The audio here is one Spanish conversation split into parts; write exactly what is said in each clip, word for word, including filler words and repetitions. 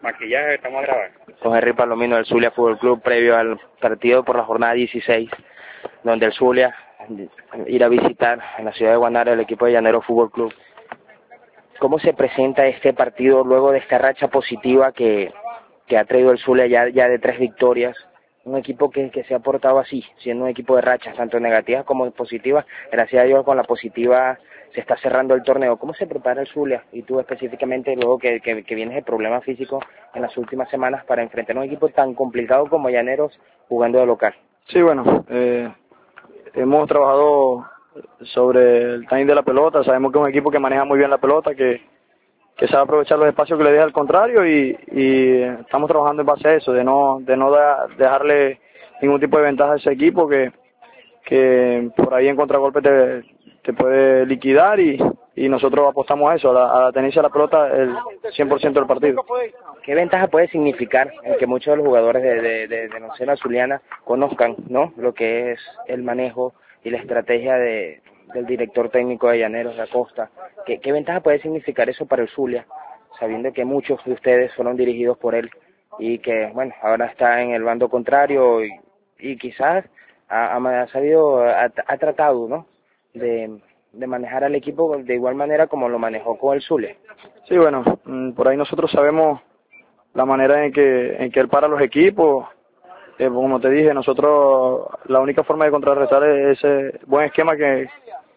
Maquillaje, estamos a grabar. Con Henry Palomino del Zulia Fútbol Club, previo al partido por la jornada dieciséis, donde el Zulia irá a visitar en la ciudad de Guanare el equipo de Llaneros Fútbol Club. ¿Cómo se presenta este partido luego de esta racha positiva que, que ha traído el Zulia ya, ya de tres victorias? Un equipo que, que se ha portado así, siendo un equipo de rachas, tanto negativas como positivas. Gracias a Dios, con la positiva se está cerrando el torneo. ¿Cómo se prepara el Zulia? Y tú específicamente, luego que, que, que vienes de problemas físicos en las últimas semanas, para enfrentar a un equipo tan complicado como Llaneros jugando de local. Sí, bueno, eh, hemos trabajado sobre el timing de la pelota. Sabemos que es un equipo que maneja muy bien la pelota, que, que sabe aprovechar los espacios que le deja al contrario, y, y estamos trabajando en base a eso, de no de no da, dejarle ningún tipo de ventaja a ese equipo que, que por ahí en contragolpe te, te puede liquidar, y, y nosotros apostamos a eso, a la, a la tenencia de la pelota el cien por ciento del partido. ¿Qué ventaja puede significar el que muchos de los jugadores de, de, de, de la Nacional Zuliana conozcan, ¿no?, lo que es el manejo y la estrategia de, del director técnico de Llaneros, de Acosta? ¿Qué, ¿Qué ventaja puede significar eso para el Zulia, sabiendo que muchos de ustedes fueron dirigidos por él y que, bueno, ahora está en el bando contrario y, y quizás ha, ha sabido, ha, ha tratado, ¿no?, de, de manejar al equipo de igual manera como lo manejó con el Zulia? Sí, bueno, por ahí nosotros sabemos la manera en que en que él para los equipos. Eh, como te dije, nosotros la única forma de contrarrestar ese buen esquema que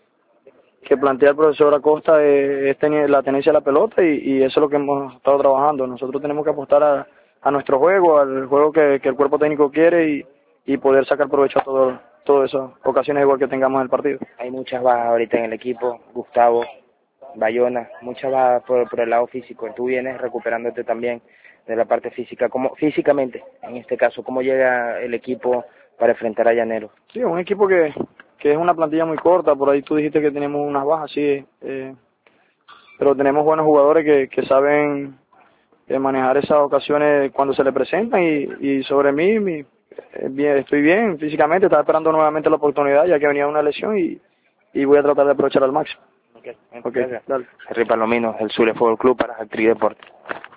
que plantea el profesor Acosta es, es tener la tenencia de la pelota, y, y eso es lo que hemos estado trabajando. Nosotros tenemos que apostar a, a nuestro juego, al juego que, que el cuerpo técnico quiere, y, y poder sacar provecho a todo, todas esas ocasiones igual que tengamos en el partido. Hay muchas bajas ahorita en el equipo, Gustavo, Bayona, muchas bajas por, por el lado físico. Tú vienes recuperándote también de la parte física. ¿Cómo, físicamente, en este caso, cómo llega el equipo para enfrentar a Llaneros? Sí, un equipo que, que es una plantilla muy corta. Por ahí tú dijiste que tenemos unas bajas, sí, eh, pero tenemos buenos jugadores que, que saben eh, manejar esas ocasiones cuando se le presentan, y, y sobre mí, mi, eh, bien, estoy bien físicamente, estaba esperando nuevamente la oportunidad ya que venía una lesión, y, y voy a tratar de aprovechar al máximo. Okay, okay, dale. Henry Palomino, el Zulia Fútbol Club para Actriz Deportes.